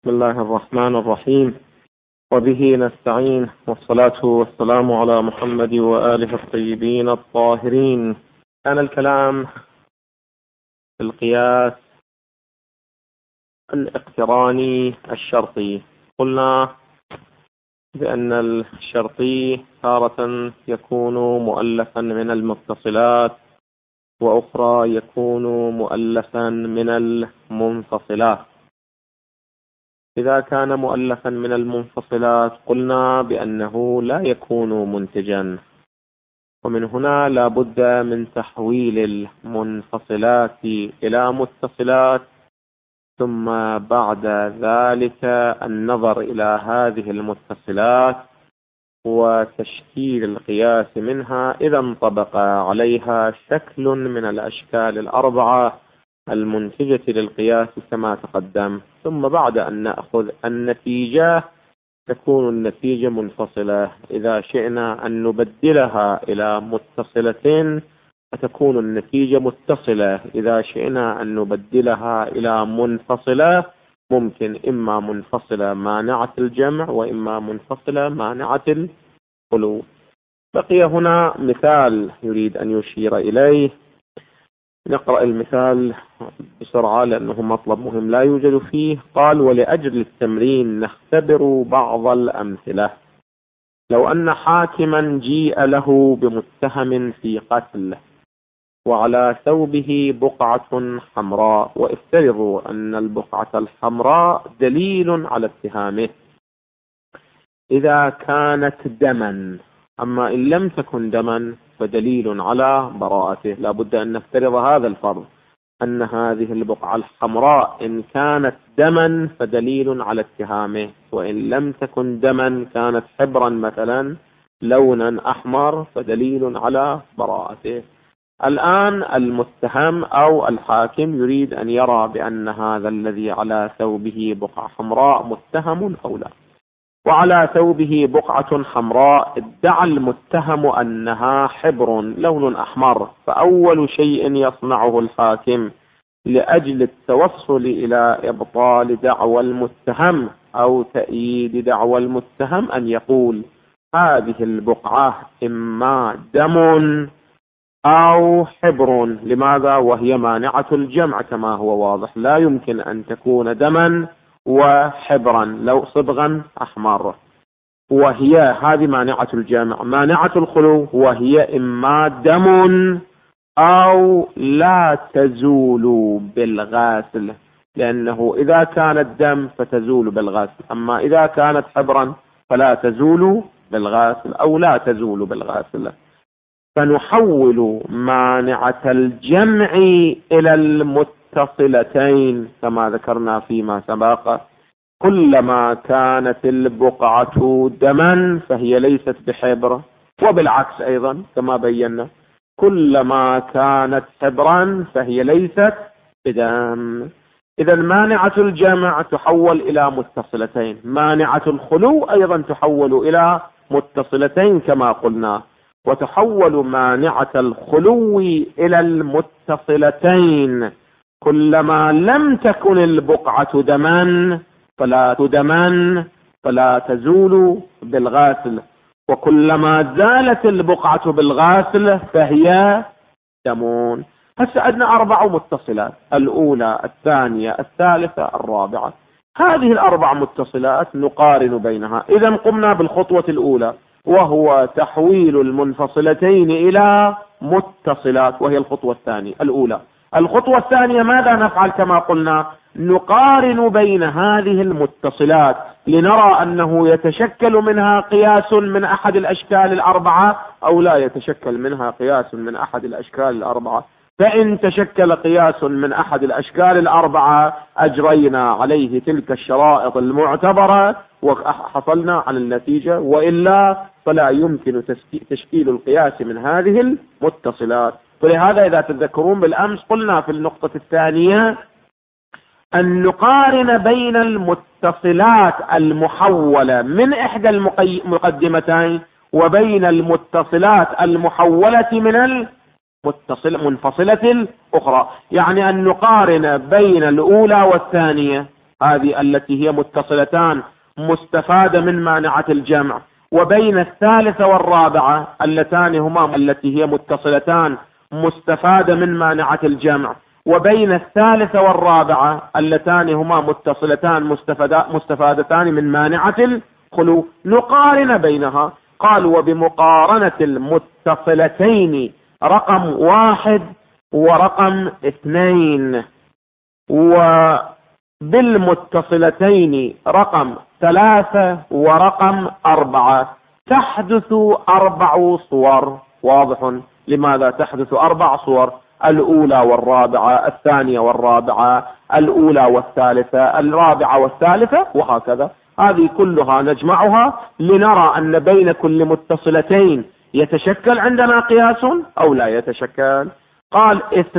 بسم الله الرحمن الرحيم، وبه نستعين، والصلاة والسلام على محمد وآله الطيبين الطاهرين. كان الكلام في القياس الاقتراني الشرطي. قلنا بأن الشرطي تارة يكون مؤلفا من المتصلات، وأخرى يكون مؤلفا من المنفصلات. إذا كان مؤلفا من المنفصلات قلنا بأنه لا يكون منتجا، ومن هنا لا بد من تحويل المنفصلات إلى متصلات، ثم بعد ذلك النظر إلى هذه المتصلات وتشكيل القياس منها إذا انطبق عليها شكل من الأشكال الأربعة المنتجة للقياس كما تقدم. ثم بعد أن نأخذ النتيجة تكون النتيجة منفصلة. إذا شئنا أن نبدلها إلى متصلة فتكون النتيجة متصلة. إذا شئنا أن نبدلها إلى منفصلة ممكن إما منفصلة مانعة الجمع وإما منفصلة مانعة الخلو. بقي هنا مثال يريد أن يشير إليه. نقرأ المثال بسرعة لأنه مطلب مهم لا يوجد فيه. قال: ولأجل التمرين نختبر بعض الأمثلة. لو أن حاكما جيء له بمتهم في قتل وعلى ثوبه بقعة حمراء، وافترضوا أن البقعة الحمراء دليل على اتهامه إذا كانت دما، أما إن لم تكن دما فدليل على براءته. لا بد أن نفترض هذا الفرض، أن هذه البقعة الحمراء إن كانت دما فدليل على اتهامه، وإن لم تكن دما كانت حبرا مثلا لونا أحمر فدليل على براءته. الآن المتهم أو الحاكم يريد أن يرى بأن هذا الذي على ثوبه بقعة حمراء متهم أو لا. وعلى ثوبه بقعة حمراء ادعى المتهم أنها حبر لون أحمر. فأول شيء يصنعه الحاكم لأجل التوصل إلى إبطال دعوى المتهم أو تأييد دعوى المتهم أن يقول: هذه البقعة إما دم أو حبر. لماذا؟ وهي مانعة الجمع كما هو واضح، لا يمكن أن تكون دما وحبرا لو صبغا أحمر. وهي هذه مانعة الجمع. مانعة الخلو وهي إما دم أو لا تزول بالغاسل، لأنه إذا كانت دم فتزول بالغاسل، أما إذا كانت حبرا فلا تزول بالغاسل أو لا تزول بالغاسل. فنحول مانعة الجمع إلى المتصلتين كما ذكرنا فيما سبق. كلما كانت البقعة دما فهي ليست بحبر، وبالعكس أيضا كما بينا، كلما كانت حبرا فهي ليست بدم. إذا مانعة الجمع تحول إلى متصلتين، مانعة الخلو أيضا تحول إلى متصلتين كما قلنا، وتحول مانعة الخلو إلى المتصلتين كلما لم تكن البقعة دما فلا تزول بالغاسل، وكلما زالت البقعة بالغاسل فهي دمون. هسه عندنا 4 متصلات: الأولى، الثانية، الثالثة، الرابعة. هذه ال4 متصلات نقارن بينها. إذا قمنا بالخطوة الأولى وهو تحويل المنفصلتين إلى متصلات، وهي الخطوة الثانية الأولى. الخطوة الثانية ماذا نفعل؟ كما قلنا نقارن بين هذه المتصلات لنرى أنه يتشكل منها قياس من أحد الأشكال الأربعة أو لا يتشكل منها قياس من أحد الأشكال الأربعة. فإن تشكل قياس من أحد الأشكال الأربعة أجرينا عليه تلك الشرائط المعتبرة وحصلنا على النتيجة، وإلا فلا يمكن تشكيل القياس من هذه المتصلات. فلهذا إذا تذكرون بالأمس قلنا في النقطة الثانية أن نقارن بين المتصلات المحولة من إحدى المقدمتين وبين المتصلات المحولة من المنفصلة الأخرى، يعني أن نقارن بين الأولى والثانية. هذه التي هي متصلتان مستفادة من مانعة الجمع، وبين الثالثة والرابعة اللتان هما التي هي متصلتان مستفادة من مانعة الجمع، وبين الثالثة والرابعة اللتان هما متصلتان مستفادتان من مانعة الخلو، نقارن بينها. قال وبمقارنة المتصلتين رقم 1 ورقم 2 وبالمتصلتين رقم 3 ورقم 4 تحدث 4 صور. واضح لماذا تحدث 4 صور؟ الأولى والرابعة، الثانية والرابعة، الأولى والثالثة، الرابعة والثالثة، وهكذا. هذه كلها نجمعها لنرى أن بين كل متصلتين يتشكل عندنا قياس أو لا يتشكل. قال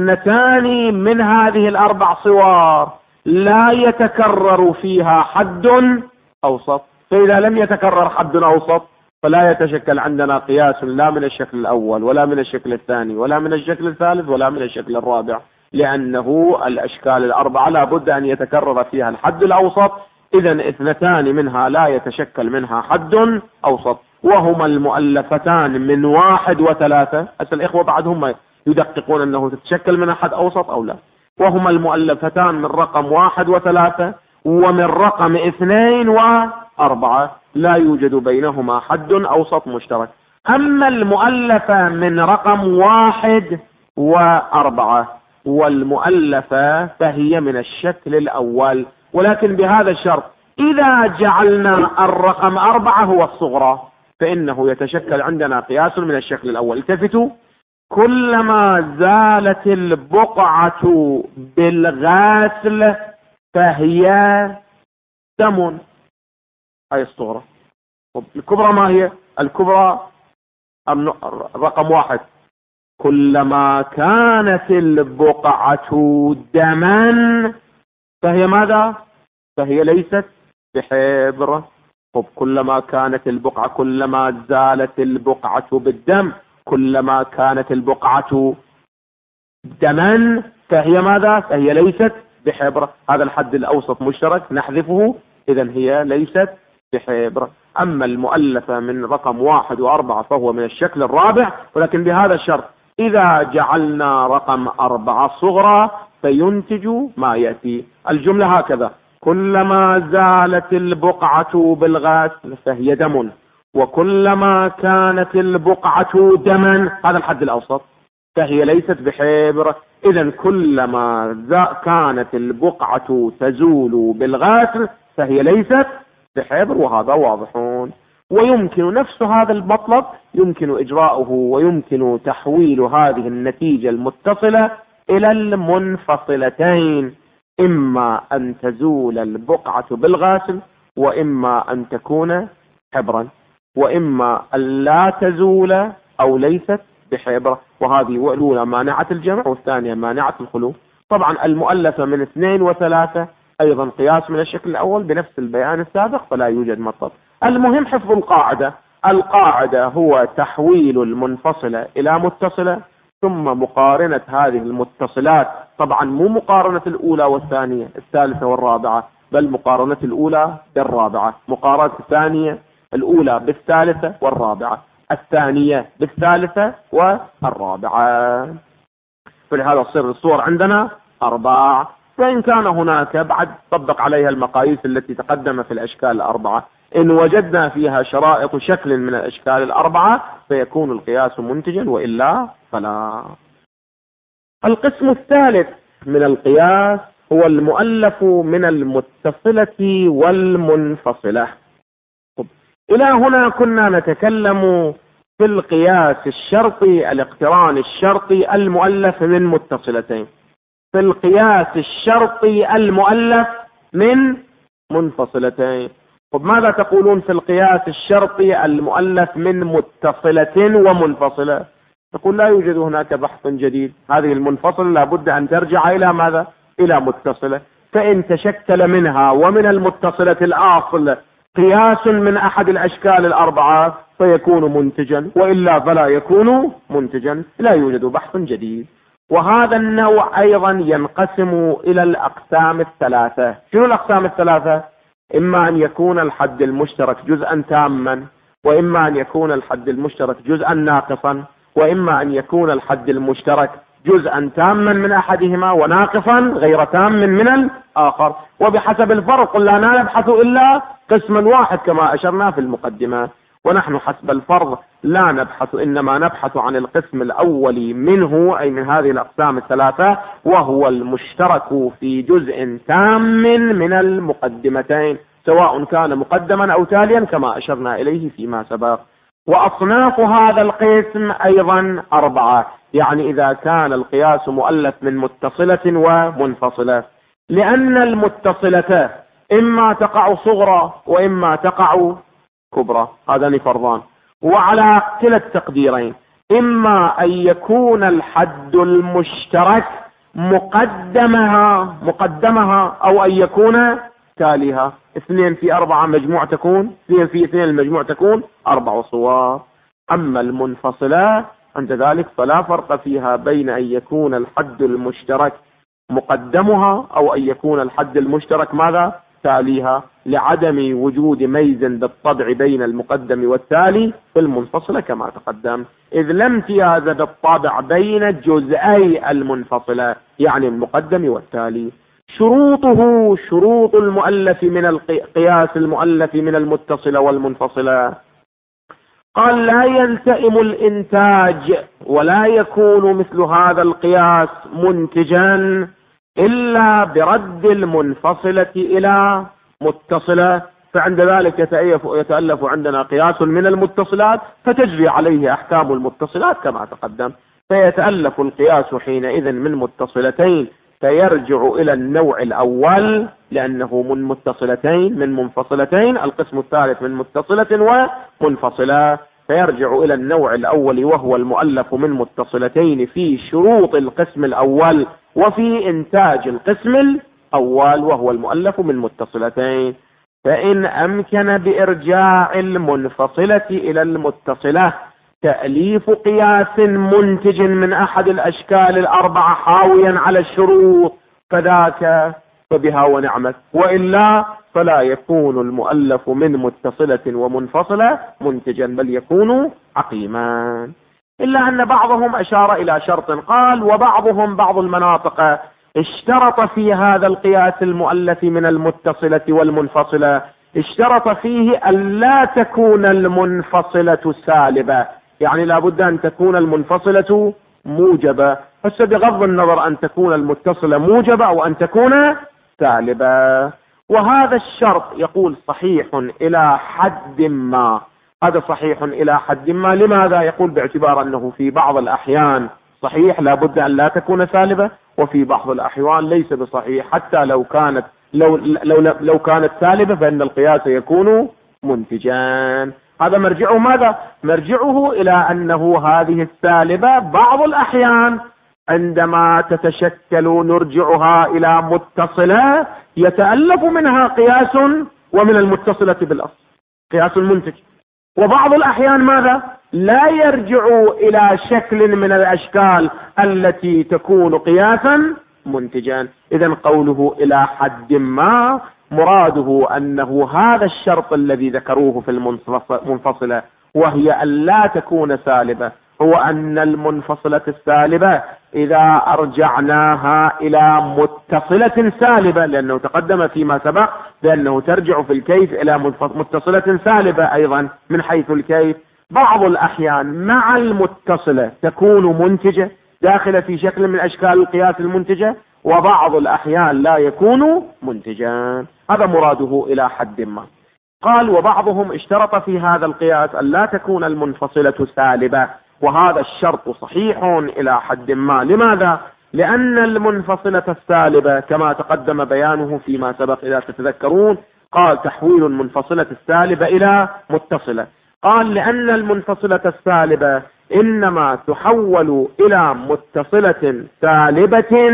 2 من هذه ال4 صور لا يتكرر فيها حد أوسط، فإذا لم يتكرر حد أوسط فلا يتشكل عندنا قياس لا من الشكل الأول ولا من الشكل الثاني ولا من الشكل الثالث ولا من الشكل الرابع، لأنه الأشكال ال4 لا بد أن يتكرر فيها الحد الأوسط. إذن 2 منها لا يتشكل منها حد أوسط، وهما المؤلفتان من 1 و3. أسأل الإخوة بعد هم يدققون أنه تتشكل منها حد أوسط أو لا. وهما المؤلفتان من رقم 1 و3 ومن رقم 2 و4 لا يوجد بينهما حد أوسط مشترك. أما المؤلفة من رقم 1 و4 والمؤلفة فهي من الشكل الأول، ولكن بهذا الشرط: إذا جعلنا الرقم 4 هو الصغرى فإنه يتشكل عندنا قياس من الشكل الأول. التفتوا: كلما زالت البقعة بالغاسل فهي دم، أي الصغرى. الكبرى ما هي؟ الكبرى رقم 1: كلما كانت البقعة دما فهي ماذا؟ فهي ليست بحبر. كلما كانت البقعة، كلما زالت البقعة بالدم، كلما كانت البقعة دما فهي ماذا؟ فهي ليست بحبر. هذا الحد الأوسط مشترك نحذفه، إذن هي ليست بحبر. أما المؤلفة من رقم 1 و4 فهو من الشكل الرابع، ولكن بهذا الشرط: إذا جعلنا رقم 4 صغرى فينتج ما يأتي. الجملة هكذا: كلما زالت البقعة بالغسل فهي دم، وكلما كانت البقعة دما، هذا الحد الأوسط، فهي ليست بحبر. إذن كلما كانت البقعة تزول بالغسل فهي ليست بحبر، وهذا واضحون. ويمكن نفس هذا المطلب يمكن إجراؤه ويمكن تحويل هذه النتيجة المتصلة إلى المنفصلتين: إما أن تزول البقعة بالغاسل، وإما أن تكون حبرا، وإما أن لا تزول أو ليست بحبر. وهذه الأولى مانعة الجمع والثانية مانعة الخلو. طبعا المؤلفة من 2 و3 أيضا قياس من الشكل الأول بنفس البيان السابق، فلا يوجد مطلب. المهم حفظ القاعدة. القاعدة هو تحويل المنفصلة إلى متصلة، ثم مقارنة هذه المتصلات. طبعا مو مقارنة الأولى والثانية الثالثة والرابعة، بل مقارنة الأولى بالرابعة، مقارنة الثانية الأولى بالثالثة والرابعة، الثانية بالثالثة والرابعة. فلهذا تصير الصور عندنا 4. فإن كان هناك بعد طبق عليها المقاييس التي تقدم في الأشكال 4. إن وجدنا فيها شرائط شكل من الأشكال 4 فيكون القياس منتجا، وإلا فلا. القسم الثالث من القياس هو المؤلف من المتصلة والمنفصلة. إلى هنا كنا نتكلم في القياس الشرطي، الاقتران الشرطي المؤلف من متصلتين. في القياس الشرطي المؤلف من منفصلتين. ماذا تقولون في القياس الشرطي المؤلف من متصلة ومنفصلة؟ تقول لا يوجد هناك بحث جديد، هذه المنفصلة لابد أن ترجع إلى ماذا؟ إلى متصلة. فإن تشكل منها ومن المتصلة الأصل قياس من أحد الأشكال 4 فيكون منتجا، وإلا فلا يكون منتجا. لا يوجد بحث جديد. وهذا النوع أيضا ينقسم إلى الأقسام الثلاثة. شنو الأقسام الثلاثة؟ إما أن يكون الحد المشترك جزءا تاما، وإما أن يكون الحد المشترك جزءا ناقصا، وإما أن يكون الحد المشترك جزءا تاما من أحدهما وناقصا غير تام من الآخر. وبحسب الفرق لا نبحث إلا قسما واحد كما أشرنا في المقدمة. ونحن حسب الفرض لا نبحث، إنما نبحث عن القسم الأول منه، أي من هذه الأقسام الثلاثة، وهو المشترك في جزء تام من المقدمتين، سواء كان مقدما أو تاليا كما أشرنا إليه فيما سبق. وأصناف هذا القسم أيضا 4، يعني إذا كان القياس مؤلف من متصلة ومنفصلة، لأن المتصلة إما تقع صغرى وإما تقع كبرى، هذان فرضان. وعلى كلا التقديرين، إما أن يكون الحد المشترك مقدمها أو أن يكون تاليها. 2 في 4 مجموع تكون 2 في 2 المجموع تكون 4 صور. أما المنفصلة عند ذلك فلا فرق فيها بين أن يكون الحد المشترك مقدمها أو أن يكون الحد المشترك ماذا؟ تاليها، لعدم وجود ميز بالطبع بين المقدم والتالي في المنفصلة كما تقدم، إذ لا امتياز بالطبع بين جزئي المنفصلة يعني المقدم والتالي. شروطه شروط المؤلف من القياس المؤلف من المتصلة والمنفصلة. قال: لا يلتئم الإنتاج ولا يكون مثل هذا القياس منتجا إلا برد المنفصلة إلى متصلة. فعند ذلك يتألف عندنا قياس من المتصلات فتجري عليه أحكام المتصلات كما تقدم، فيتألف القياس حينئذ من متصلتين فيرجع إلى النوع الأول لأنه من متصلتين من منفصلتين، القسم الثالث من متصلة ومنفصلة، فيرجع إلى النوع الأول وهو المؤلف من متصلتين في شروط القسم الأول وفي إنتاج القسم الأول وهو المؤلف من متصلتين. فإن أمكن بإرجاع المنفصلة إلى المتصلة تأليف قياس منتج من أحد الأشكال 4 حاويا على الشروط فذاك فبها ونعمت، وإلا فلا يكون المؤلف من متصلة ومنفصلة منتجا بل يكون عقيما. إلا أن بعضهم أشار إلى شرط، قال: وبعضهم بعض المناطق اشترط في هذا القياس المؤلف من المتصلة والمنفصلة، اشترط فيه أن لا تكون المنفصلة سالبة، يعني لا بد أن تكون المنفصلة موجبة، بس بغض النظر أن تكون المتصلة موجبة أو أن تكون سالبة. وهذا الشرط يقول صحيح إلى حد ما، هذا صحيح إلى حد ما. لماذا؟ يقول باعتبار أنه في بعض الأحيان صحيح لا بد أن لا تكون سالبة، وفي بعض الأحيان ليس بصحيح، حتى لو كانت سالبة فإن القياس يكون منتجا. هذا مرجعه ماذا؟ مرجعه إلى أنه هذه السالبة بعض الأحيان عندما تتشكل نرجعها إلى متصلة يتألف منها قياس ومن المتصلة بالأصل قياس منتج، وبعض الأحيان ماذا؟ لا يرجع إلى شكل من الأشكال التي تكون قياسا منتجا. إذن قوله إلى حد ما مراده أنه هذا الشرط الذي ذكروه في المنفصلة وهي أن لا تكون سالبة، هو أن المنفصلة السالبة إذا أرجعناها إلى متصلة سالبة، لأنه تقدم فيما سبق بأنه ترجع في الكيف إلى متصلة سالبة أيضا من حيث الكيف، بعض الأحيان مع المتصلة تكون منتجة داخلة في شكل من أشكال القياس المنتجة، وبعض الأحيان لا يكون منتجا. هذا مراده إلى حد ما. قال: وبعضهم اشترط في هذا القياس أن لا تكون المنفصلة سالبة، وهذا الشرط صحيح إلى حد ما. لماذا؟ لأن المنفصلة السالبة كما تقدم بيانه فيما سبق إذا تتذكرون، قال: تحويل المنفصلة السالبة إلى متصلة. قال: لأن المنفصلة السالبة إنما تحول إلى متصلة سالبة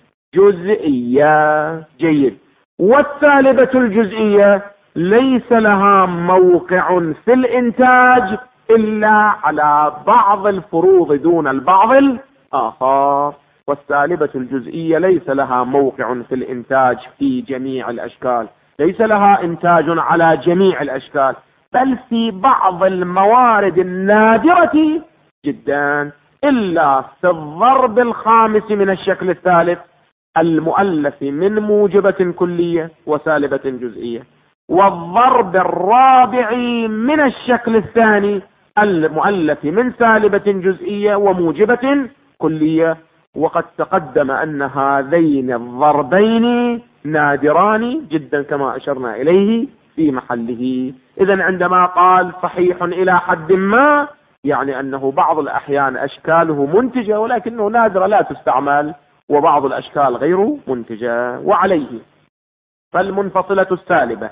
جزئية. جيد. والسالبة الجزئية ليس لها موقع في الإنتاج إلا على بعض الفروض دون البعض الآخر. والسالبة الجزئية ليس لها موقع في الإنتاج في جميع الأشكال، ليس لها إنتاج على جميع الأشكال، بل في بعض الموارد النادرة جدا، إلا في الضرب الخامس من الشكل الثالث المؤلف من موجبة كلية وسالبة جزئية، والضرب الرابع من الشكل الثاني المؤلف من سالبة جزئية وموجبة كلية. وقد تقدم أن هذين الضربين نادران جدا كما أشرنا إليه في محله. إذن عندما قال صحيح إلى حد ما، يعني أنه بعض الأحيان أشكاله منتجة ولكنه نادرة لا تستعمل، وبعض الأشكال غير منتجة. وعليه فالمنفصلة السالبة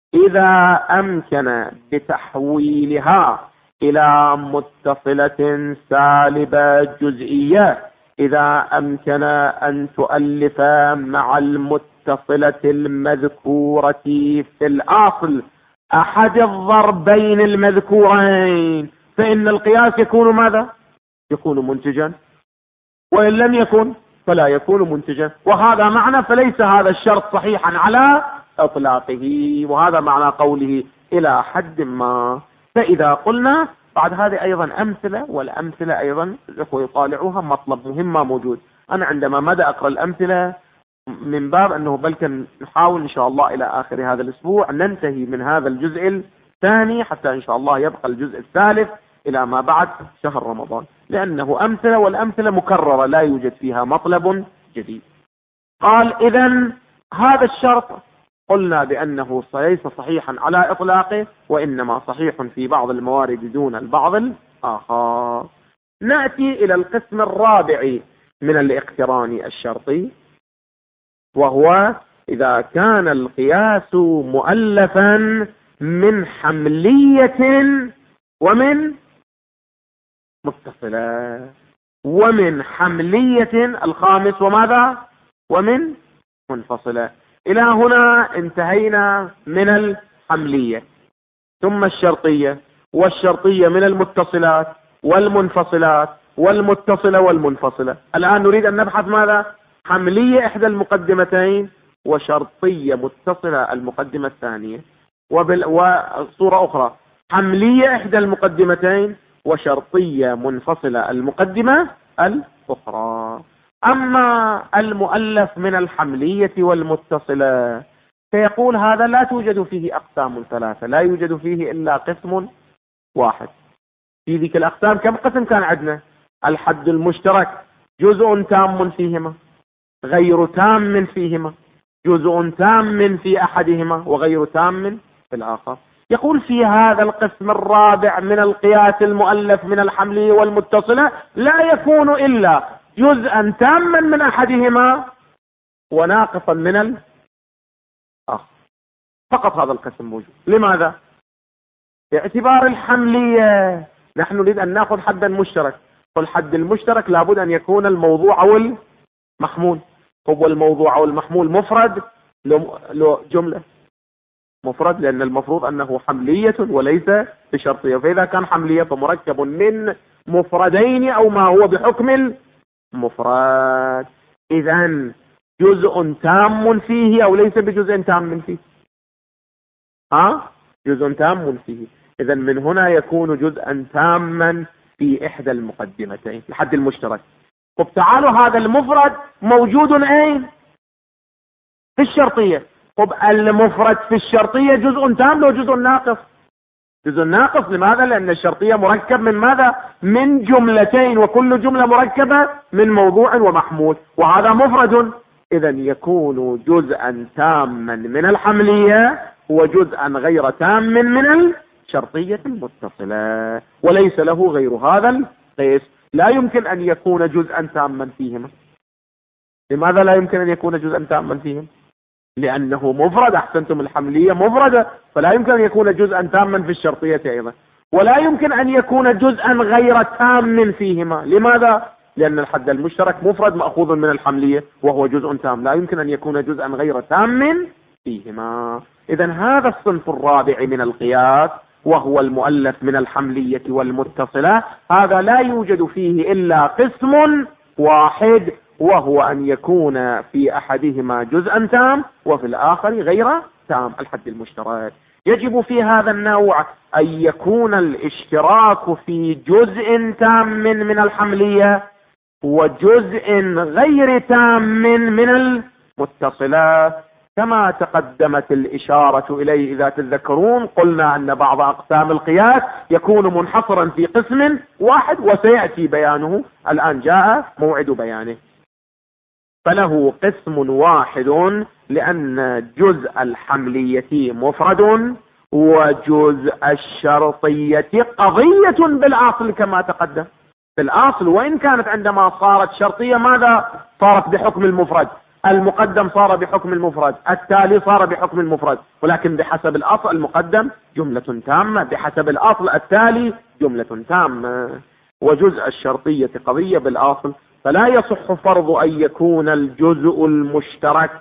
إذا أمكن بتحويلها إلى متصلة سالبة جزئية، إذا أمكن أن تؤلف مع المتصلة المذكورة في الأصل أحد الضربين المذكورين، فإن القياس يكون ماذا؟ يكون منتجا، وإن لم يكن فلا يكون منتجا. وهذا معنى فليس هذا الشرط صحيحا على إطلاقه، وهذا معنى قوله إلى حد ما. فإذا قلنا بعد هذه أيضا أمثلة، والأمثلة أيضا الأخوة يطالعوها مطلب مهم موجود. أنا عندما مدى أقرأ الأمثلة من باب أنه بل نحاول إن شاء الله إلى آخر هذا الأسبوع ننتهي من هذا الجزء الثاني، حتى إن شاء الله يبقى الجزء الثالث إلى ما بعد شهر رمضان، لأنه أمثلة، والأمثلة مكررة لا يوجد فيها مطلب جديد. قال إذن هذا الشرط قلنا بأنه ليس صحيحا على إطلاقه، وإنما صحيح في بعض الموارد دون البعض الآخر. نأتي إلى القسم الرابع من الاقتران الشرطي، وهو إذا كان القياس مؤلفا من حملية ومن متصلة، ومن حملية الخامس وماذا؟ ومن منفصلة. إلى هنا انتهينا من الحملية، ثم الشرطية، والشرطية من المتصلات والمنفصلات والمتصلة والمنفصلة. الآن نريد أن نبحث ماذا؟ حملية إحدى المقدمتين، وشرطية متصلة المقدمة الثانية، وصورة أخرى حملية إحدى المقدمتين وشرطية منفصلة المقدمة الأخرى. أما المؤلف من الحملية والمتصلة فيقول هذا لا توجد فيه أقسام ثلاثة، لا يوجد فيه إلا قسم واحد. في ذيك الأقسام كم قسم كان عندنا؟ الحد المشترك جزء تام فيهما، غير تام فيهما، جزء تام في أحدهما وغير تام في الآخر. يقول في هذا القسم الرابع من القياس المؤلف من الحملية والمتصلة لا يكون إلا جزءا تاما من أحدهما وناقصا من الآخر، فقط هذا القسم موجود. لماذا؟ باعتبار الحملية نحن نريد أن نأخذ حدا مشترك، والحد المشترك لابد أن يكون الموضوع والمحمول. هو الموضوع والمحمول مفرد لو جملة؟ مفرد، لأن المفروض أنه حملية وليس بشرطية، فإذا كان حملية فمركب من مفردين أو ما هو بحكم المفرد. إذن جزء تام فيه أو ليس بجزء تام فيه؟ جزء تام فيه. إذن من هنا يكون جزءا تاما في إحدى المقدمتين الحد المشترك. طب تعالوا هذا المفرد موجود أين؟ في الشرطية. طب المفرد في الشرطية جزء تام لو جزء ناقص؟ جزء ناقص. لماذا؟ لأن الشرطية مركب من ماذا؟ من جملتين، وكل جملة مركبة من موضوع ومحمول، وهذا مفرد. إذن يكون جزءا تاما من الحملية وجزءا غير تام من الشرطية المتصلة، وليس له غير هذا القيس. لا يمكن أن يكون جزءا تاما فيهما. لماذا لا يمكن أن يكون جزءا تاما فيهم؟ لأنه مفرد. أحسنتم، الحملية مفردة، فلا يمكن أن يكون جزءا تاما في الشرطية أيضا، ولا يمكن أن يكون جزءا غير تام فيهما. لماذا؟ لأن الحد المشترك مفرد مأخوذ من الحملية وهو جزء تام، لا يمكن أن يكون جزءا غير تام فيهما. إذن هذا الصنف الرابع من القياس وهو المؤلف من الحملية والمتصلة، هذا لا يوجد فيه إلا قسم واحد، وهو أن يكون في أحدهما جزءا تام وفي الآخر غير تام، الحد المشترك. يجب في هذا النوع أن يكون الاشتراك في جزء تام من الحملية وجزء غير تام من المتصلة، كما تقدمت الإشارة إليه. إذا تذكرون قلنا أن بعض أقسام القياس يكون منحصرا في قسم واحد وسيأتي بيانه، الآن جاء موعد بيانه. فله قسم واحد لأن جزء الحملية مفرد وجزء الشرطية قضية بالأصل كما تقدم. في الأصل وإن كانت عندما صارت شرطية ماذا صارت بحكم المفرد، المقدم صار بحكم المفرد، التالي صار بحكم المفرد، ولكن بحسب الأصل المقدم جملة تامة، بحسب الأصل التالي جملة تامة. وجزء الشرطية قضية بالأصل، فلا يصح فرض أن يكون الجزء المشترك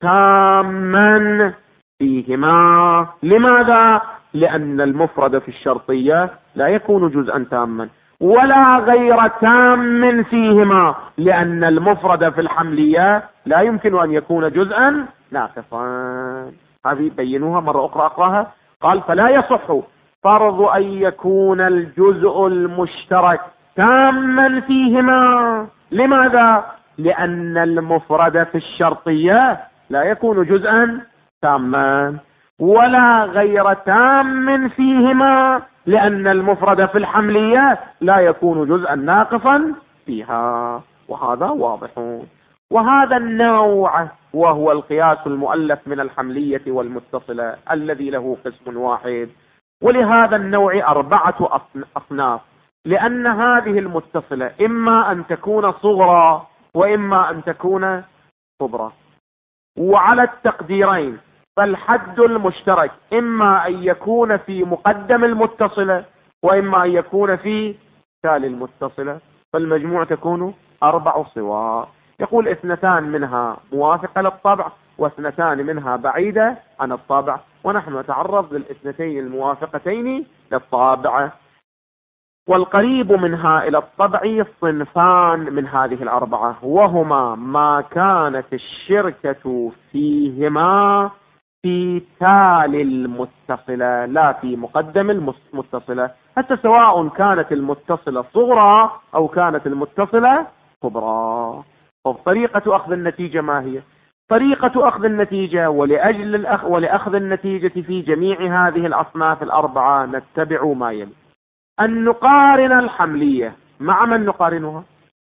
تاما فيهما. لماذا؟ لأن المفرد في الشرطية لا يكون جزءا تاما، ولا غير تام فيهما، لأن المفرد في الحملية لا يمكن أن يكون جزءا ناقصا. هذه بينوها مرة أخرى أقراها. قال فلا يصح فرض أن يكون الجزء المشترك تاما فيهما. لماذا؟ لأن المفرد في الشرطية لا يكون جزءا تاما، ولا غير تام فيهما، لأن المفرد في الحملية لا يكون جزءا ناقصا فيها. وهذا واضح. وهذا النوع وهو القياس المؤلف من الحملية والمتصلة الذي له قسم واحد. ولهذا النوع 4 أصناف، لأن هذه المتصلة إما أن تكون صغرى وإما أن تكون كبرى. وعلى التقديرين فالحد المشترك إما أن يكون في مقدم المتصلة وإما أن يكون في تالي المتصلة، فالمجموع تكون 4 صور. يقول 2 منها موافقة للطبع و2 منها بعيدة عن الطبع، ونحن نتعرض لل2 الموافقتين للطابع. والقريب منها إلى الطبع صنفان من هذه 4، وهما ما كانت الشركة فيهما في تالي المتصلة لا في مقدم المتصلة، حتى سواء كانت المتصلة صغرى أو كانت المتصلة كبرى. طريقة أخذ النتيجة ما هي؟ طريقة أخذ النتيجة ولأخذ النتيجة في جميع هذه الأصناف 4 نتبع ما يلي: أن نقارن الحملية مع من نقارنها؟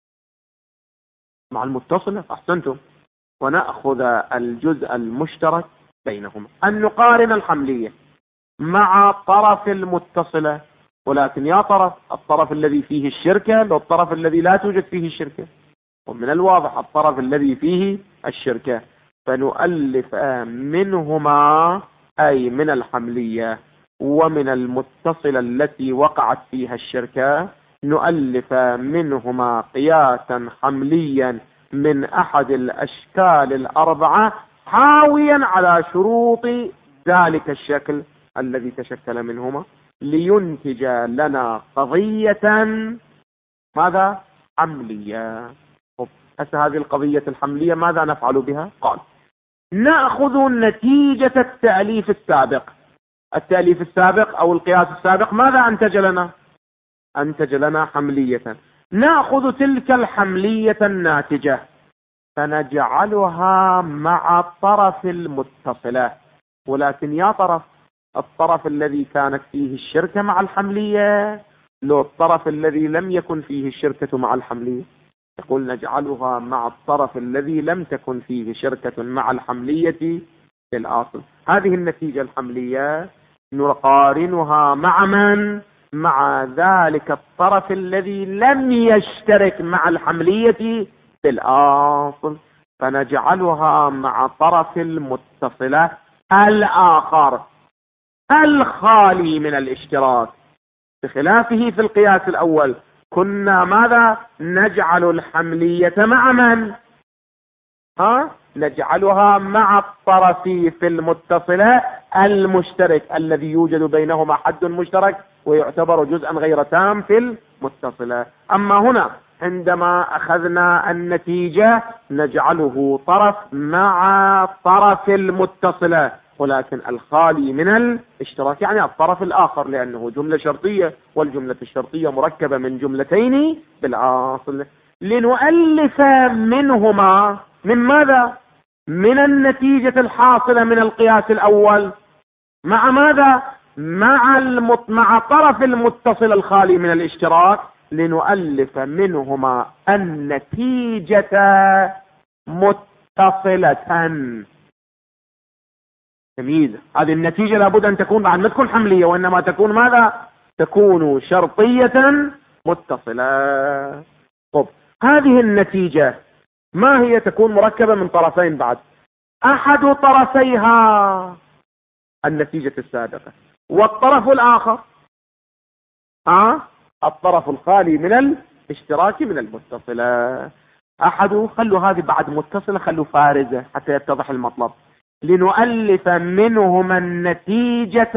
مع المتصلة، أحسنتم. ونأخذ الجزء المشترك بينهما. أن نقارن الحملية مع طرف المتصلة، ولكن يا الطرف الذي فيه الشركة لو الطرف الذي لا توجد فيه الشركة، ومن الواضح الطرف الذي فيه الشركة، فنؤلف منهما أي من الحملية ومن المتصلة التي وقعت فيها الشركة، نؤلف منهما قياسا حمليا من أحد الأشكال 4 حاويا على شروط ذلك الشكل الذي تشكل منهما، لينتج لنا قضية ماذا؟ حملية. هذه القضية الحملية ماذا نفعل بها؟ قال نأخذ نتيجة التأليف السابق. التأليف السابق أو القياس السابق ماذا أنتج لنا؟ أنتج لنا حملية. نأخذ تلك الحملية الناتجة فنجعلها مع الطرف المتصلة، ولكن يا الطرف الذي كانت فيه الشركة مع الحملية لو الطرف الذي لم يكن فيه الشركة مع الحملية، يقول نجعلها مع الطرف الذي لم تكن فيه شركة مع الحملية في الأصل. هذه النتيجة الحملية نقارنها مع من؟ مع ذلك الطرف الذي لم يشترك مع الحملية في الأصل، فنجعلها مع طرف المتصلة الآخر الخالي من الاشتراك، بخلافه في القياس الأول كنا ماذا؟ نجعل الحملية مع من؟ نجعلها مع الطرف في المتصلة المشترك الذي يوجد بينهما حد مشترك ويعتبر جزءا غير تام في المتصلة. أما هنا عندما أخذنا النتيجة نجعله طرف مع طرف المتصلة، ولكن الخالي من الاشتراك يعني الطرف الآخر، لأنه جملة شرطية، والجملة الشرطية مركبة من جملتين بالأصل. لنؤلف منهما من ماذا؟ من النتيجة الحاصلة من القياس الأول مع ماذا؟ مع طرف المتصل الخالي من الاشتراك. لنؤلف منهما النتيجة متصلة. تمييز. هذه النتيجة لابد أن تكون بعد ما تكون حملية، وإنما تكون ماذا؟ تكون شرطية متصلة. طب هذه النتيجة ما هي؟ تكون مركبة من طرفين بعد. أحد طرفيها النتيجة السابقة، والطرف الآخر الطرف الخالي من الاشتراك من المتصلة. خلوا هذه بعد متصلة، خلوا فارزة حتى يتضح المطلب. لنؤلف منهما النتيجة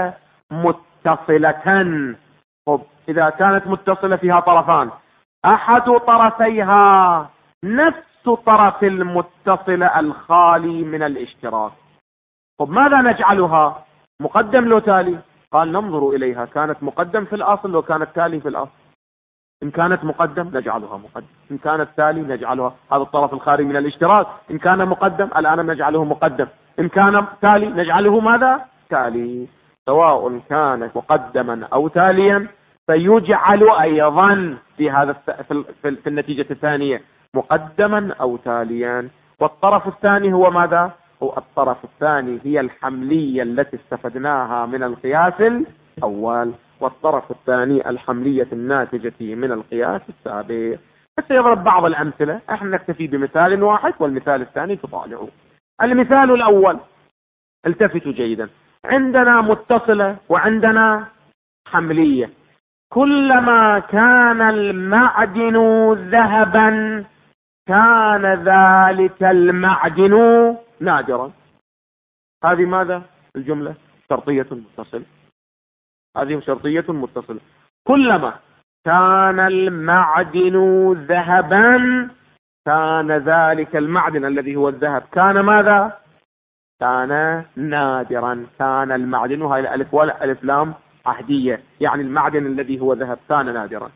متصلة. طب إذا كانت متصلة فيها طرفان، أحد طرفيها نفس طرف المتصلة الخالي من الاشتراك. طب ماذا نجعلها؟ مقدم لو تالي؟ قال ننظر إليها، كانت مقدم في الأصل لو كانت تالي في الأصل. إن كانت مقدم نجعلها مقدم، إن كانت تالي نجعلها هذا الطرف الخارجي من الاشتراك. إن كان مقدم الآن نجعله مقدم، إن كان تالي نجعله ماذا؟ تالي. سواء كان مقدما أو تاليا فيجعل أيضا في هذا في النتيجة الثانية مقدما أو تاليا. والطرف الثاني هو ماذا؟ هو الطرف الثاني هي الحملية التي استفدناها من القياس الأول، والطرف الثاني الحملية الناتجة من القياس السابق. سيضرب بعض الأمثلة، احنا نكتفي بمثال واحد والمثال الثاني تطالعوا. المثال الأول، التفتوا جيدا، عندنا متصلة وعندنا حملية. كلما كان المعدن ذهبا كان ذلك المعدن نادرا. هذه ماذا؟ الجملة شرطية متصلة، هذه شرطية متصلة. كلما كان المعدن ذهبا كان ذلك المعدن الذي هو الذهب كان ماذا؟ كان نادرا. كان المعدن، هاي الألف ولا ألف لام عهدية، يعني المعدن الذي هو ذهب كان نادرا.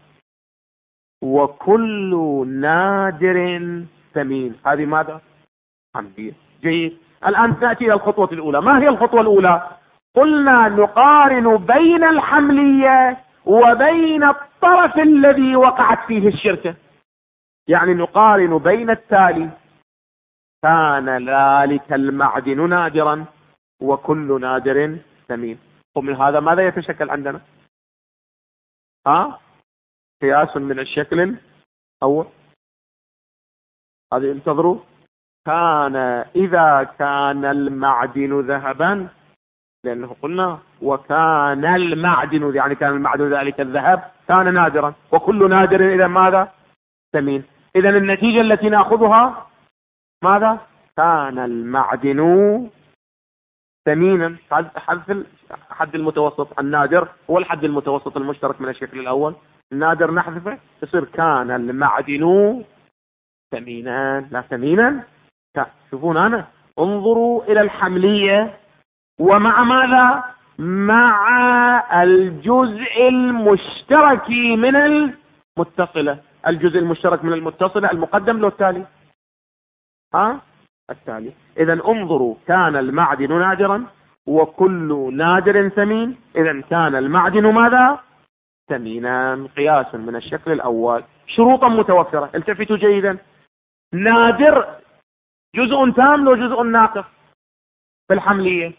وكل نادر ثمين، هذه ماذا؟ حملية. جيد. الآن تأتي إلى الخطوة الأولى. ما هي الخطوة الأولى؟ قلنا نقارن بين الحملية وبين الطرف الذي وقعت فيه الشركة، يعني نقارن بين التالي: كان ذلك المعدن نادرا وكل نادر ثمين. ومن هذا ماذا يتشكل عندنا؟ قياس من الشكل الأول. هذه انتظروا. إذا كان المعدن ذهبا، لأنه قلنا وكان المعدن، يعني كان المعدن ذلك الذهب كان نادرا، وكل نادر إذا ماذا؟ ثمين. إذا النتيجة التي نأخذها ماذا؟ كان المعدن ثمينا. حد المتوسط النادر هو الحد المتوسط المشترك من الشكل الأول. النادر نحذفه يصير كان المعدن ثمينا، لا ثمينا. شوفون أنا انظروا إلى الحملية ومع ماذا؟ مع الجزء المشترك من المتصلة. الجزء المشترك من المتصلة المقدم له التالي. التالي. إذا انظروا، كان المعدن نادرا وكل نادر ثمين. إذا كان المعدن ماذا؟ ثمينا. قياس من الشكل الأول. شروطا متوفرة، التفتوا جيدا. نادر جزء تام لو جزء ناقص في الحملية؟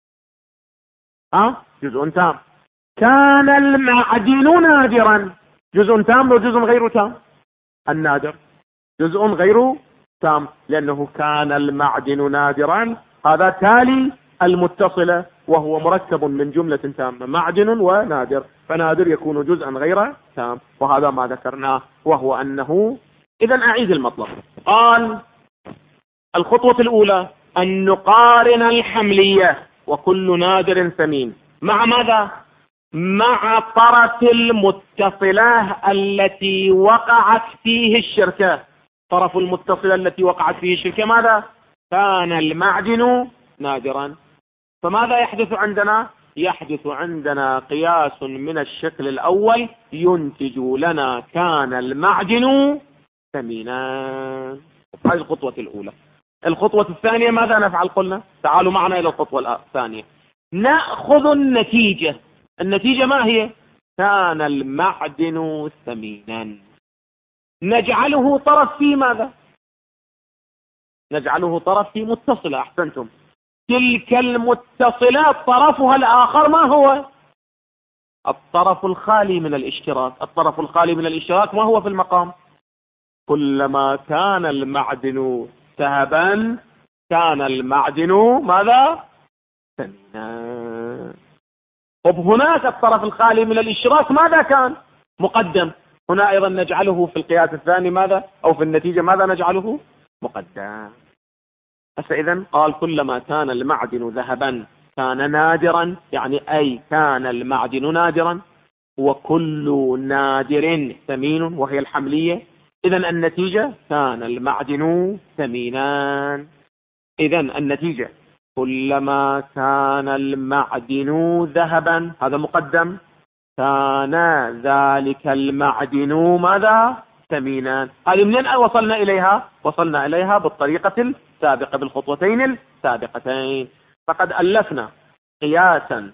جزء تام. كان المعدن نادرا، جزء تام لو جزء غير تام؟ النادر جزء غير تام، لأنه كان المعدن نادرا، هذا تالي المتصلة وهو مركب من جملة تامة، معدن ونادر، فنادر يكون جزءا غير تام، وهذا ما ذكرناه، وهو أنه. إذا أعيد المطلب. قال الخطوة الأولى أن نقارن الحملية وكل نادر ثمين مع ماذا؟ مع طرف المتصلة التي وقعت فيه الشركة. طرف المتصلة التي وقعت فيه الشركة ماذا؟ كان المعدن نادرا. فماذا يحدث عندنا؟ يحدث عندنا قياس من الشكل الأول ينتج لنا كان المعدن ثمينا. هذه الخطوة الأولى. الخطوة الثانية ماذا نفعل؟ قلنا تعالوا معنا إلى الخطوة الثانية، نأخذ النتيجة. النتيجة ما هي؟ كان المعدن ثمينا. نجعله طرف في ماذا؟ نجعله طرف في متصلة. أحسنتم. تلك المتصلات طرفها الآخر ما هو؟ الطرف الخالي من الاشتراك. الطرف الخالي من الاشتراك ما هو في المقام؟ كلما كان المعدن ذهبا كان المعدن ماذا؟ ثمينا. طب هناك الطرف الخالي من الاشتراك ماذا كان؟ مقدم. هنا أيضا نجعله في القياس الثاني ماذا؟ أو في النتيجة ماذا نجعله؟ مقدم. فإذا قال كلما كان المعدن ذهبا كان نادرا، يعني أي كان المعدن نادرا، وكل نادر ثمين وهي الحملية. إذا النتيجة كان المعدن ثمينا. إذا النتيجة كلما كان المعدن ذهبا، هذا مقدم، كان ذلك المعدن ماذا؟ ثمينا. هذه منين وصلنا إليها؟ وصلنا إليها بالطريقة السابقة، بالخطوتين السابقتين. فقد ألفنا قياسا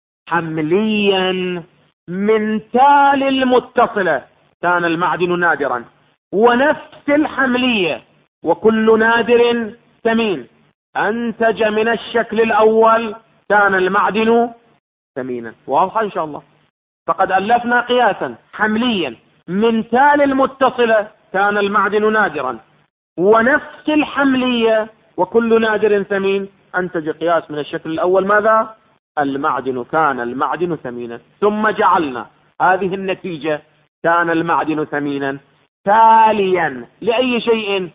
حمليا من تال المتصلة كان المعدن نادرا، ونفس الحملية وكل نادر ثمين أنتج من الشكل الأول كان المعدن ثمينا. واضحة إن شاء الله. فقد ألفنا قياسا حمليا من تال المتصلة كان المعدن نادرا، ونفس الحملية وكل نادر ثمين أنتج قياس من الشكل الأول ماذا؟ المعدن كان المعدن ثمينا. ثم جعلنا هذه النتيجة كان المعدن ثمينا تاليا لأي شيء؟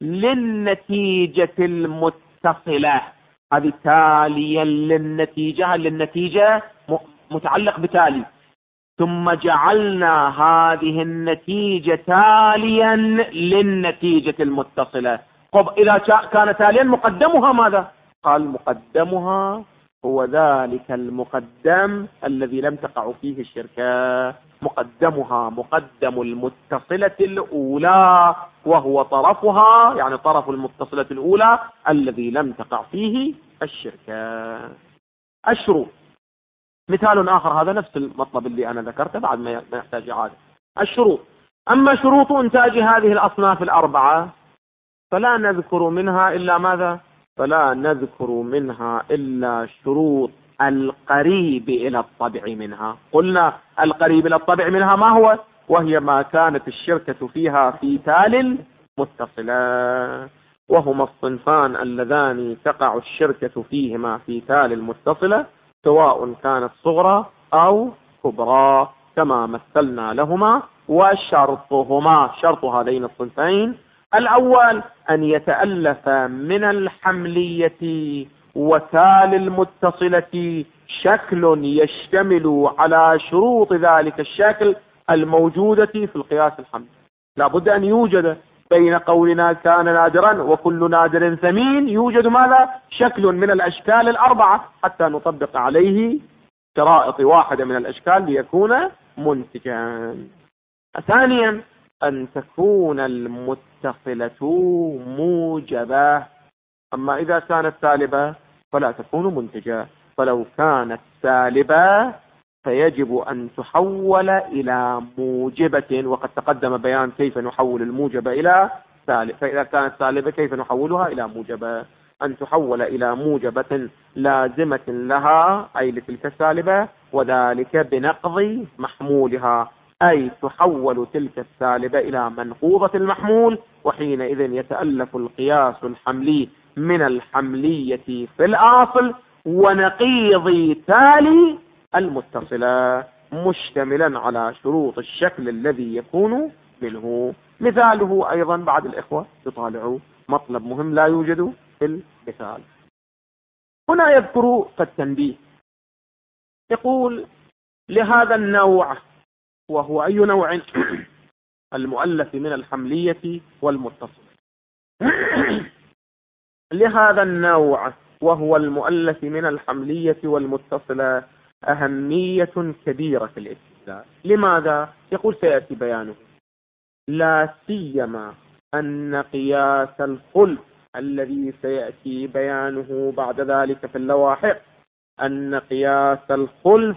للنتيجة المتصلة. هذه تاليا للنتيجة، للنتيجة متعلق بتالي. ثم جعلنا هذه النتيجة تاليا للنتيجة المتصلة. طب إذا كان تاليا مقدمها ماذا؟ قال مقدمها هو ذلك المقدم الذي لم تقع فيه الشركة. مقدمها مقدم المتصلة الأولى، وهو طرفها، يعني طرف المتصلة الأولى الذي لم تقع فيه الشركة. الشروط. مثال آخر، هذا نفس المطلب اللي أنا ذكرته بعد ما يحتاج إعادة. الشروط. أما شروط إنتاج هذه الأصناف الأربعة فلا نذكر منها إلا ماذا؟ فلا نذكر منها إلا شروط القريب إلى الطبع منها. قلنا القريب إلى الطبع منها ما هو؟ وهي ما كانت الشركة فيها في تال متصلة، وهما الصنفان اللذان تقع الشركة فيهما في تال المتصلة، سواء كانت صغرى أو كبرى كما مثلنا لهما. وشرطهما، شرط هذين الصنفين الأول أن يتألف من الحملية وتال المتصلة شكل يشتمل على شروط ذلك الشكل الموجودة في القياس الحملي. لا بد أن يوجد بين قولنا كان نادرا وكل نادر ثمين يوجد ماذا؟ شكل من الأشكال الأربعة حتى نطبق عليه شرائط واحدة من الأشكال ليكون منتجا. ثانيا أن تكون المتصلة موجبة، أما إذا كانت سالبة فلا تكون منتجة. فلو كانت سالبة فيجب أن تحول إلى موجبة، وقد تقدم بيان كيف نحول الموجبة إلى سالب. فإذا كانت سالبة كيف نحولها إلى موجبة؟ أن تحول إلى موجبة لازمة لها أي لتلك السالبة، وذلك بنقض محمولها، أي تحول تلك السالبة إلى منقوضة المحمول، وحينئذ يتألف القياس الحملي من الحملية في الأصل ونقيض تالي المتصلة، مشتملا على شروط الشكل الذي يكون منه. مثاله أيضا بعد الإخوة تطالعوا مطلب مهم لا يوجد في المثال. هنا يذكر التنبيه، يقول لهذا النوع، وهو أي نوع؟ المؤلف من الحملية والمتصلة. لهذا النوع وهو المؤلف من الحملية والمتصلة أهمية كبيرة في الاستدلال. لماذا؟ يقول سيأتي بيانه. لا سيما أن قياس الخلف الذي سيأتي بيانه بعد ذلك في اللواحق، أن قياس الخلف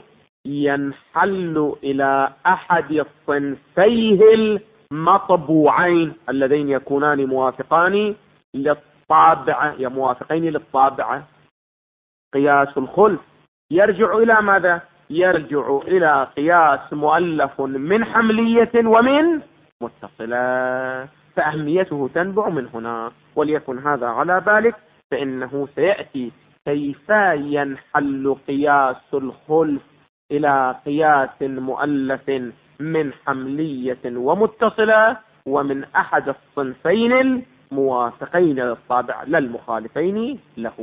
ينحل إلى أحد الصنفيه المطبوعين اللذين يكونان موافقان للطابعة، موافقين للطابعة. قياس الخلف يرجع إلى ماذا؟ يرجع إلى قياس مؤلف من حملية ومن متصلة، فأهميته تنبع من هنا. وليكن هذا على بالك، فإنه سيأتي كيف ينحل قياس الخلف إلى قياس مؤلف من حملية ومتصلة ومن أحد الصنفين الموافقين للطابع لا المخالفين له.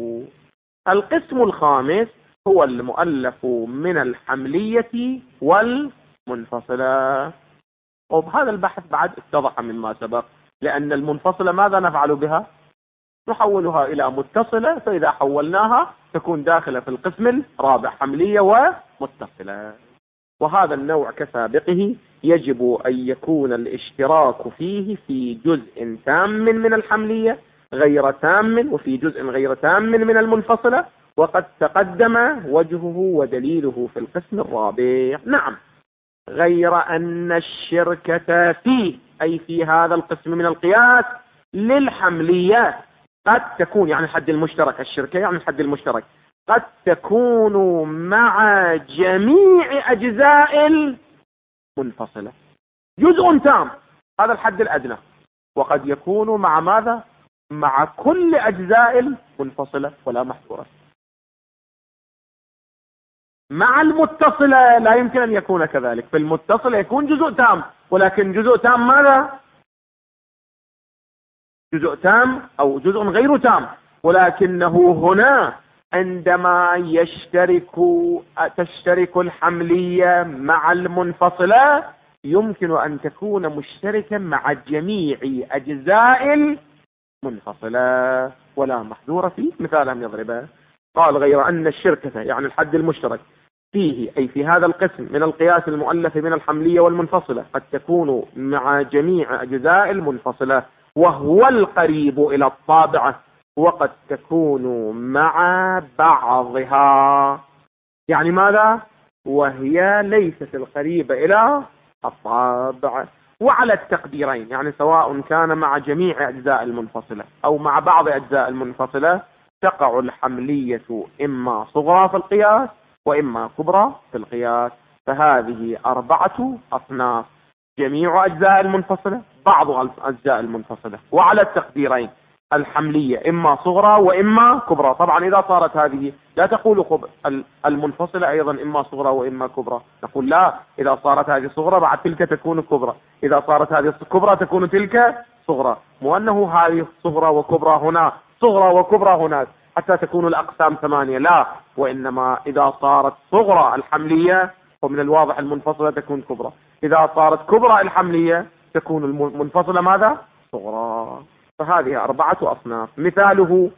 القسم الخامس هو المؤلف من الحملية والمنفصلة. وبهذا البحث بعد اتضح مما سبق، لأن المنفصلة ماذا نفعل بها؟ نحولها إلى متصلة، فإذا حولناها تكون داخلة في القسم الرابع، حملية ومتصلة. وهذا النوع كسابقه يجب أن يكون الاشتراك فيه في جزء تام من الحملية غير تام، وفي جزء غير تام من المنفصلة، وقد تقدم وجهه ودليله في القسم الرابع. نعم، غير أن الشركة فيه، أي في هذا القسم من القياس للحمليات، قد تكون يعني الحد المشترك، الشركة يعني الحد المشترك، قد تكون مع جميع أجزاء المنفصلة جزء تام، هذا الحد الأدنى، وقد يكون مع ماذا؟ مع كل أجزاء المنفصلة ولا محظورة. مع المتصلة لا يمكن أن يكون كذلك، في المتصلة يكون جزء تام، ولكن جزء تام ماذا؟ جزء تام أو جزء غير تام، ولكنه هنا عندما تشترك الحملية مع المنفصلة يمكن أن تكون مشتركا مع جميع أجزاء المنفصلة ولا محذور فيه. مثال هم يضربه، قال غير أن الشركة يعني الحد المشترك فيه، أي في هذا القسم من القياس المؤلف من الحملية والمنفصلة، قد تكون مع جميع أجزاء المنفصلة وهو القريب إلى الطابعة، وقد تكون مع بعضها، يعني ماذا؟ وهي ليست القريبة إلى الطابعة. وعلى التقديرين، يعني سواء كان مع جميع أجزاء المنفصلة أو مع بعض أجزاء المنفصلة، تقع الحملية إما صغرى في القياس وإما كبرى في القياس. فهذه 4 أصناف: جميع أجزاء المنفصلة، بعض أجزاء المنفصلة، وعلى التقديرين. الحملية إما صغرى وإما كبرى. طبعا إذا صارت هذه لا تقول المنفصلة أيضا إما صغرى وإما كبرى، نقول لا، إذا صارت هذه صغرى بعد تلك تكون كبرى، إذا صارت هذه كبرى تكون تلك صغرى، مو أنه هذه صغرى وكبرى هنا، صغرى وكبرى هناك، حتى تكون الأقسام 8. لا، وإنما إذا صارت صغرى الحملية ومن الواضح المنفصلة تكون كبرى، إذا صارت كبرى الحملية تكون المنفصلة ماذا؟ صغرى. فهذه 4 أصناف. مثاله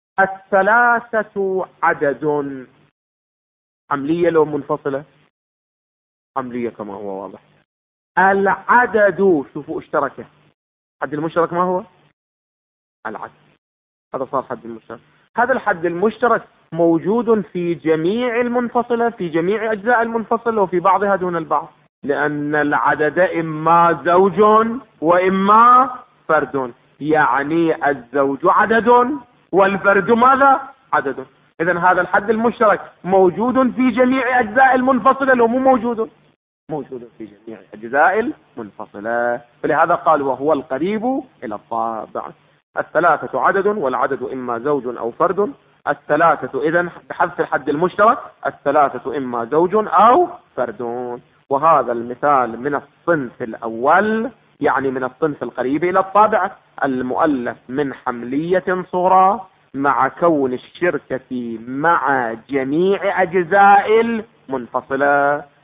3 عدد. حملية لو منفصلة؟ حملية كما هو واضح. العدد، شوفوا اشتركه، حد المشترك ما هو؟ العدد، هذا صار حد المشترك. هذا الحد المشترك موجود في جميع المنفصلة، في جميع أجزاء المنفصلة، وفي بعضها دون البعض، لأن العدد إما زوج وإما فرد، يعني الزوج عدد والفرد ماذا؟ عدد. إذن هذا الحد المشترك موجود في جميع أجزاء المنفصلة، لو مو موجود في جميع أجزاء المنفصلة، فلهذا قال وهو القريب إلى الطابع. 3 عدد، والعدد إما زوج أو فرد. 3 إذن بحذف الحد المشترك، 3 إما زوج أو فرد. وهذا المثال من الصنف الأول، يعني من الصنف القريب إلى الطابع، المؤلف من حملية صغرى مع كون الشركة مع جميع أجزاء المنفصلة.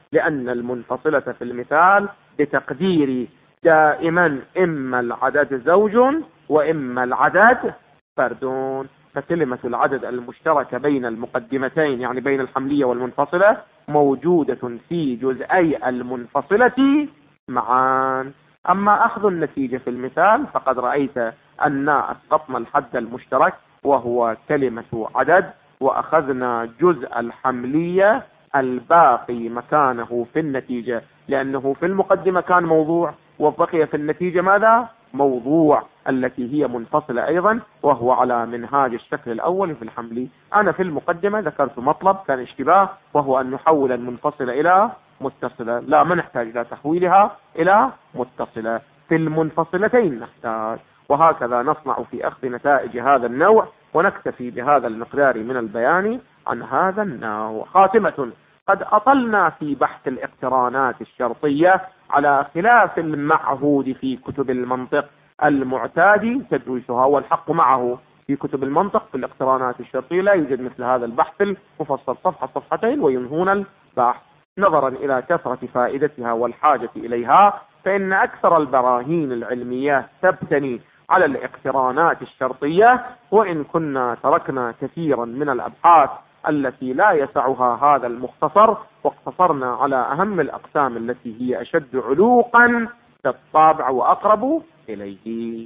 لأن المنفصلة في المثال بتقديري دائما إما العدد زوج وإما العدد فردون. فكلمة العدد المشتركة بين المقدمتين يعني بين الحملية والمنفصلة موجودة في جزئي المنفصلة معا. أما أخذ النتيجة في المثال فقد رأيت أن أسقطنا الحد المشترك وهو كلمة عدد، وأخذنا جزء الحملية الباقي مكانه في النتيجة، لأنه في المقدمة كان موضوع وبقي في النتيجة ماذا؟ موضوع، التي هي منفصلة أيضا، وهو على منهاج الشكل الأول في الحملي. أنا في المقدمة ذكرت مطلب كان اشتباه، وهو أن نحول المنفصلة إلى متصلة. لا، ما نحتاج إلى تحويلها إلى متصلة، في المنفصلتين نحتاج. وهكذا نصنع في أخذ نتائج هذا النوع، ونكتفي بهذا المقدار من البيان عن هذا النوع. خاتمة: قد أطلنا في بحث الاقترانات الشرطية على خلاف المعهود في كتب المنطق المعتاد تدريسها، والحق معه في كتب المنطق في الاقترانات الشرطية لا يوجد مثل هذا البحث المفصل صفحة صفحتين وينهون البحث. نظرا إلى كثرة فائدتها والحاجة إليها، فإن أكثر البراهين العلمية تبتني على الاقترانات الشرطية، وإن كنا تركنا كثيرا من الأبحاث التي لا يسعها هذا المختصر، واقتصرنا على أهم الأقسام التي هي أشد علوقا كالطابع وأقرب إليه.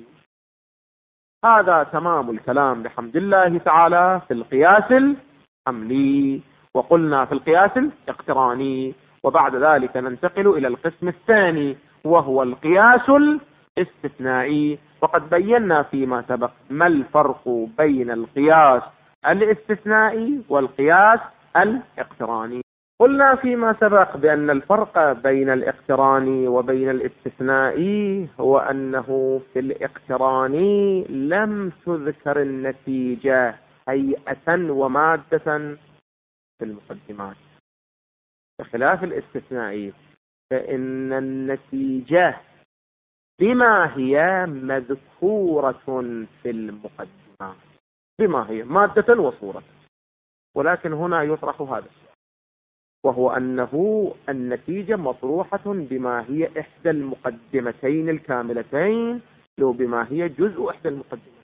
هذا تمام الكلام بحمد الله تعالى في القياس الحملي، وقلنا في القياس الاقتراني. وبعد ذلك ننتقل إلى القسم الثاني وهو القياس الاستثنائي. وقد بينا فيما سبق ما الفرق بين القياس الاستثنائي والقياس الاقتراني. قلنا فيما سبق بأن الفرق بين الاقتراني وبين الاستثنائي هو أنه في الاقتراني لم تذكر النتيجة هيئة ومادة في المقدمات، بخلاف الاستثنائي فإن النتيجة بما هي مذكورة في المقدمات، بما هي مادة وصورة. ولكن هنا يطرح هذا، وهو أنه النتيجة مطروحة بما هي إحدى المقدمتين الكاملتين لو بما هي جزء إحدى المقدمتين.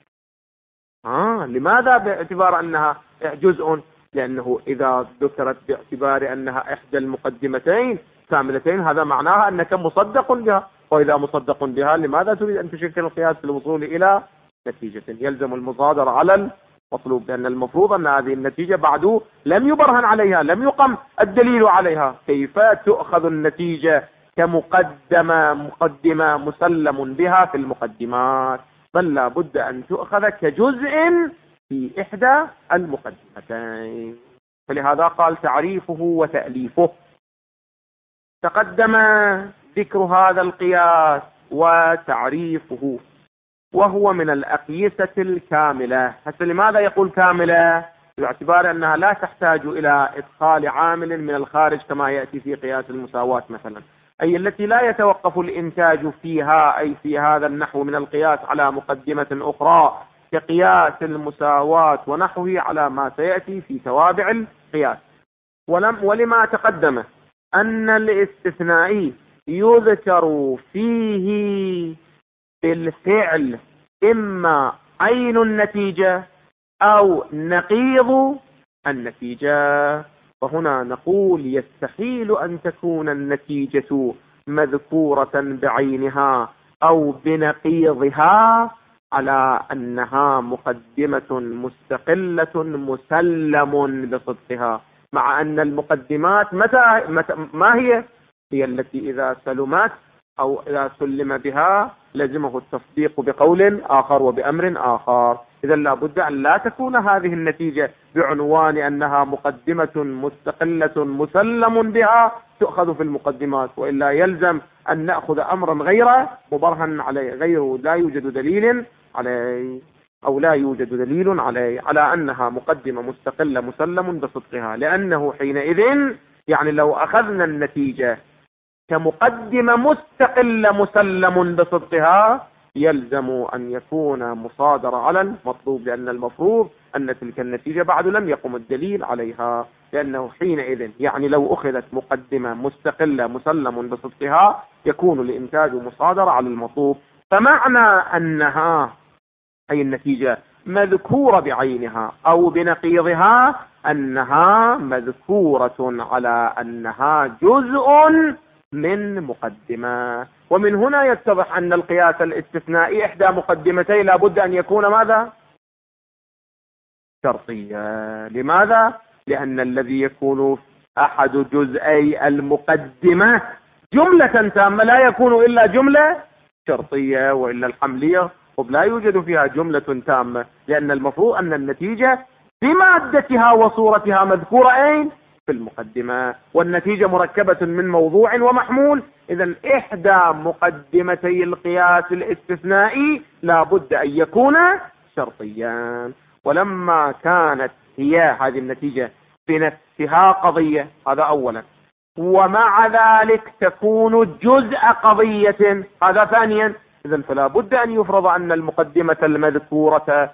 لماذا باعتبار أنها جزء؟ لأنه إذا ذكرت باعتبار أنها إحدى المقدمتين كاملتين هذا معناها أنك مصدق بها، وإذا مصدق بها لماذا تريد أن تشكل القياس في الوصول إلى نتيجة؟ يلزم المصادرة على المطلوب، لأن المفروض أن هذه النتيجة بعد لم يبرهن عليها، لم يقم الدليل عليها. كيف تؤخذ النتيجة مقدمة مسلم بها في المقدمات؟ بل لا بد أن تؤخذ كجزء في إحدى المقدمتين. فلهذا قال تعريفه وتأليفه. تقدم ذكر هذا القياس وتعريفه، وهو من الأقيسة الكاملة. هسه لماذا يقول كاملة؟ باعتبار أنها لا تحتاج إلى إدخال عامل من الخارج كما يأتي في قياس المساواة مثلا، أي التي لا يتوقف الإنتاج فيها، أي في هذا النحو من القياس على مقدمة أخرى كقياس المساواة ونحوه على ما سيأتي في توابع القياس. ولما تقدم أن الاستثنائي يذكر فيه بالفعل إما عين النتيجة أو نقيض النتيجة، فهنا نقول يستحيل أن تكون النتيجة مذكورة بعينها أو بنقيضها على أنها مقدمة مستقلة مسلم بصدقها، مع أن المقدمات ما هي التي إذا سلمت أو إذا سلم بها لزمه التصديق بقول آخر وبأمر آخر. إذا لا بد أن لا تكون هذه النتيجة بعنوان أنها مقدمة مستقلة مسلم بها تؤخذ في المقدمات، وإلا يلزم أن نأخذ أمرا غير مبرهن عليه، غيره لا يوجد دليل عليه أو لا يوجد دليل عليه على أنها مقدمة مستقلة مسلم بصدقها. لأنه حينئذ يعني لو أخذنا النتيجة كمقدمة مستقلة مسلم بصدقها يلزم أن يكون مصادرة على المطلوب، لأن المفروض أن تلك النتيجة بعد لم يقم الدليل عليها. لأنه حينئذ يعني لو أخذت مقدمة مستقلة مسلم بصدقها يكون الإنتاج مصادرة على المطلوب. فمعنى أنها أي النتيجة مذكورة بعينها أو بنقيضها أنها مذكورة على أنها جزء من مقدمة. ومن هنا يتضح أن القياس الاستثنائي إحدى مقدمتين لابد أن يكون ماذا؟ شرطية. لماذا؟ لأن الذي يكون أحد جزئي المقدمة جملة تامة لا يكون إلا جملة شرطية، وإلا الحملية لا يوجد فيها جملة تامة، لأن المفروض أن النتيجة بمادتها وصورتها مذكورة أين؟ في المقدمة، والنتيجة مركبة من موضوع ومحمول. إذا إحدى مقدمتي القياس الاستثنائي لا بد أن يكون شرطيا. ولما كانت هي هذه النتيجة بنفسها قضية، هذا أولا، ومع ذلك تكون جزء قضية، هذا ثانيا. إذن فلا بد أن يفرض أن المقدمة المذكورة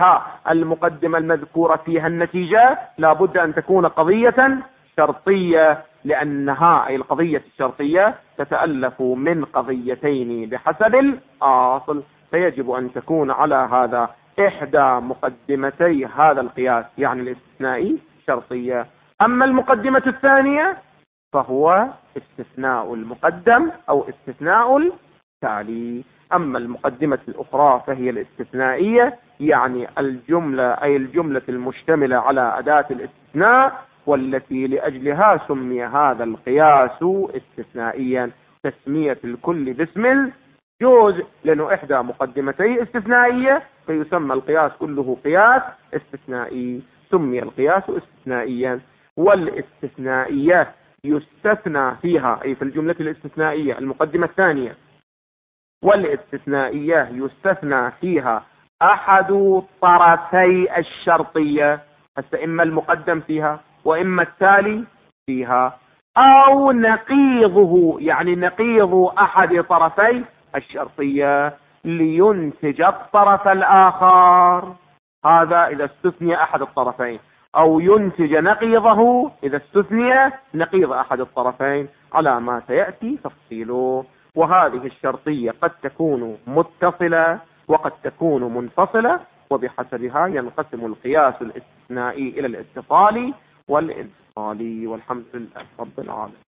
فيها النتيجة لا بد أن تكون قضية شرطية، لأنها أي القضية الشرطية تتألف من قضيتين بحسب الأصل، فيجب أن تكون على هذا إحدى مقدمتي هذا القياس يعني الاستثنائي شرطية. أما المقدمة الثانية فهو استثناء المقدم أو استثناء التالي. أما المقدمة الأخرى فهي الاستثنائية، يعني الجملة المشتملة على أداة الاستثناء، والتي لأجلها سمي هذا القياس استثنائيا، تسمية الكل باسم الجزء، لأنه إحدى مقدمتي استثنائية فيسمى القياس كله قياس استثنائي، سمي القياس استثنائيا. والاستثنائية يستثنى فيها أي في الجملة الاستثنائية المقدمة الثانية، والاستثنائية يستثنى فيها أحد طرفي الشرطية، إما المقدم فيها وإما التالي فيها، أو نقيضه يعني نقيض أحد طرفي الشرطية لينتج الطرف الآخر، هذا إذا استثني أحد الطرفين، أو ينتج نقيضه إذا استثني نقيض أحد الطرفين، على ما سيأتي تفصيله. وهذه الشرطية قد تكون متصلة وقد تكون منفصلة، وبحسبها ينقسم القياس الاستثنائي إلى الاتصالي والانفصالي. والحمد لله رب العالمين.